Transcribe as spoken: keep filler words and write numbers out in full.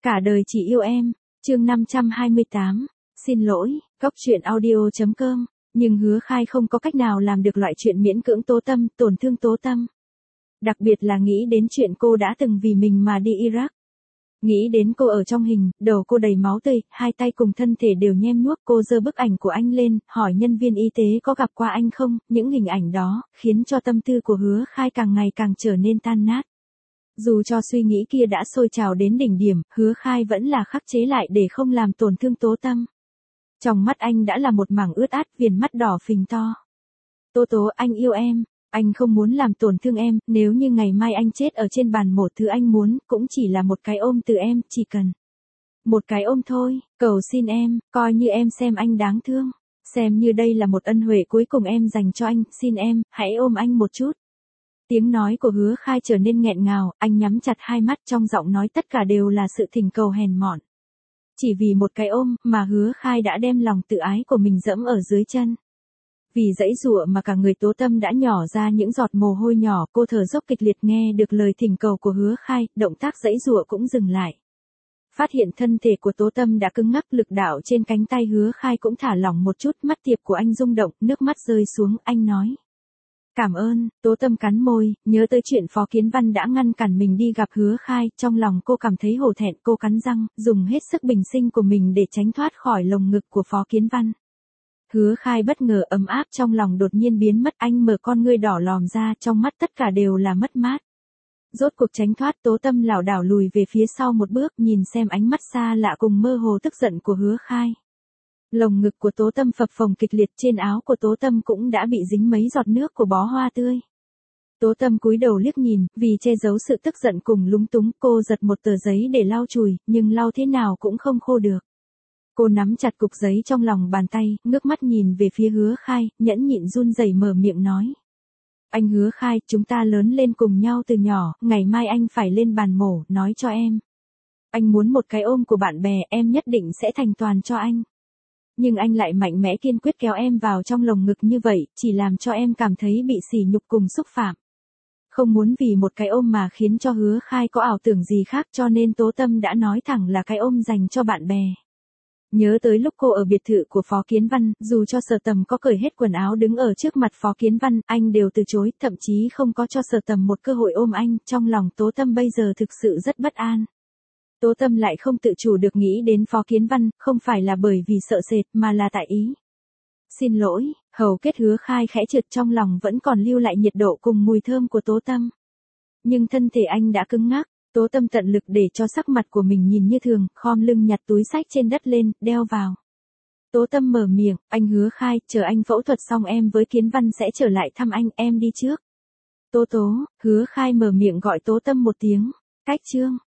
Cả đời chỉ yêu em, chương năm trăm hai mươi tám, xin lỗi, cóc truyện audio chấm com, nhưng Hứa Khai không có cách nào làm được loại chuyện miễn cưỡng Tố Tâm, tổn thương Tố Tâm. Đặc biệt là nghĩ đến chuyện cô đã từng vì mình mà đi Iraq. Nghĩ đến cô ở trong hình, đầu cô đầy máu tươi, hai tay cùng thân thể đều nhem nhuốc, cô giơ bức ảnh của anh lên, hỏi nhân viên y tế có gặp qua anh không, những hình ảnh đó, khiến cho tâm tư của Hứa Khai càng ngày càng trở nên tan nát. Dù cho suy nghĩ kia đã sôi trào đến đỉnh điểm, Hứa Khai vẫn là khắc chế lại để không làm tổn thương Tố Tâm. Trong mắt anh đã là một mảng ướt át, viền mắt đỏ phình to. Tố Tố, anh yêu em, anh không muốn làm tổn thương em, nếu như ngày mai anh chết ở trên bàn mổ, thứ anh muốn, cũng chỉ là một cái ôm từ em, chỉ cần một cái ôm thôi, cầu xin em, coi như em xem anh đáng thương, xem như đây là một ân huệ cuối cùng em dành cho anh, xin em, hãy ôm anh một chút. Tiếng nói của Hứa Khai trở nên nghẹn ngào, anh nhắm chặt hai mắt, trong giọng nói tất cả đều là sự thỉnh cầu hèn mọn. Chỉ vì một cái ôm mà Hứa Khai đã đem lòng tự ái của mình dẫm ở dưới chân. Vì dãy dụa mà cả người Tố Tâm đã nhỏ ra những giọt mồ hôi nhỏ, cô thở dốc kịch liệt nghe được lời thỉnh cầu của Hứa Khai, động tác dãy dụa cũng dừng lại. Phát hiện thân thể của Tố Tâm đã cứng ngắc, lực đạo trên cánh tay Hứa Khai cũng thả lỏng một chút, mắt tiệp của anh rung động, nước mắt rơi xuống, anh nói. Cảm ơn, Tố Tâm cắn môi, nhớ tới chuyện Phó Kiến Văn đã ngăn cản mình đi gặp Hứa Khai, trong lòng cô cảm thấy hổ thẹn, cô cắn răng, dùng hết sức bình sinh của mình để tránh thoát khỏi lồng ngực của Phó Kiến Văn. Hứa Khai bất ngờ ấm áp trong lòng đột nhiên biến mất, anh mở con ngươi đỏ lòm ra, trong mắt tất cả đều là mất mát. Rốt cuộc tránh thoát, Tố Tâm lảo đảo lùi về phía sau một bước, nhìn xem ánh mắt xa lạ cùng mơ hồ tức giận của Hứa Khai. Lồng ngực của Tố Tâm phập phồng kịch liệt, trên áo của Tố Tâm cũng đã bị dính mấy giọt nước của bó hoa tươi. Tố Tâm cúi đầu liếc nhìn, vì che giấu sự tức giận cùng lúng túng, cô giật một tờ giấy để lau chùi, nhưng lau thế nào cũng không khô được. Cô nắm chặt cục giấy trong lòng bàn tay, ngước mắt nhìn về phía Hứa Khai, nhẫn nhịn run rẩy mở miệng nói. Anh Hứa Khai, chúng ta lớn lên cùng nhau từ nhỏ, ngày mai anh phải lên bàn mổ, nói cho em. Anh muốn một cái ôm của bạn bè, em nhất định sẽ thành toàn cho anh. Nhưng anh lại mạnh mẽ kiên quyết kéo em vào trong lồng ngực như vậy, chỉ làm cho em cảm thấy bị sỉ nhục cùng xúc phạm. Không muốn vì một cái ôm mà khiến cho Hứa Khai có ảo tưởng gì khác, cho nên Tố Tâm đã nói thẳng là cái ôm dành cho bạn bè. Nhớ tới lúc cô ở biệt thự của Phó Kiến Văn, dù cho Sở Tầm có cởi hết quần áo đứng ở trước mặt Phó Kiến Văn, anh đều từ chối, thậm chí không có cho Sở Tầm một cơ hội ôm anh, trong lòng Tố Tâm bây giờ thực sự rất bất an. Tố Tâm lại không tự chủ được nghĩ đến Phó Kiến Văn, không phải là bởi vì sợ sệt mà là tại ý. Xin lỗi, hầu kết Hứa Khai khẽ trượt, trong lòng vẫn còn lưu lại nhiệt độ cùng mùi thơm của Tố Tâm. Nhưng thân thể anh đã cứng ngắc, Tố Tâm tận lực để cho sắc mặt của mình nhìn như thường, khom lưng nhặt túi xách trên đất lên, đeo vào. Tố Tâm mở miệng, anh Hứa Khai, chờ anh phẫu thuật xong em với Kiến Văn sẽ trở lại thăm anh, em đi trước. Tố Tố, Hứa Khai mở miệng gọi Tố Tâm một tiếng, cách chương.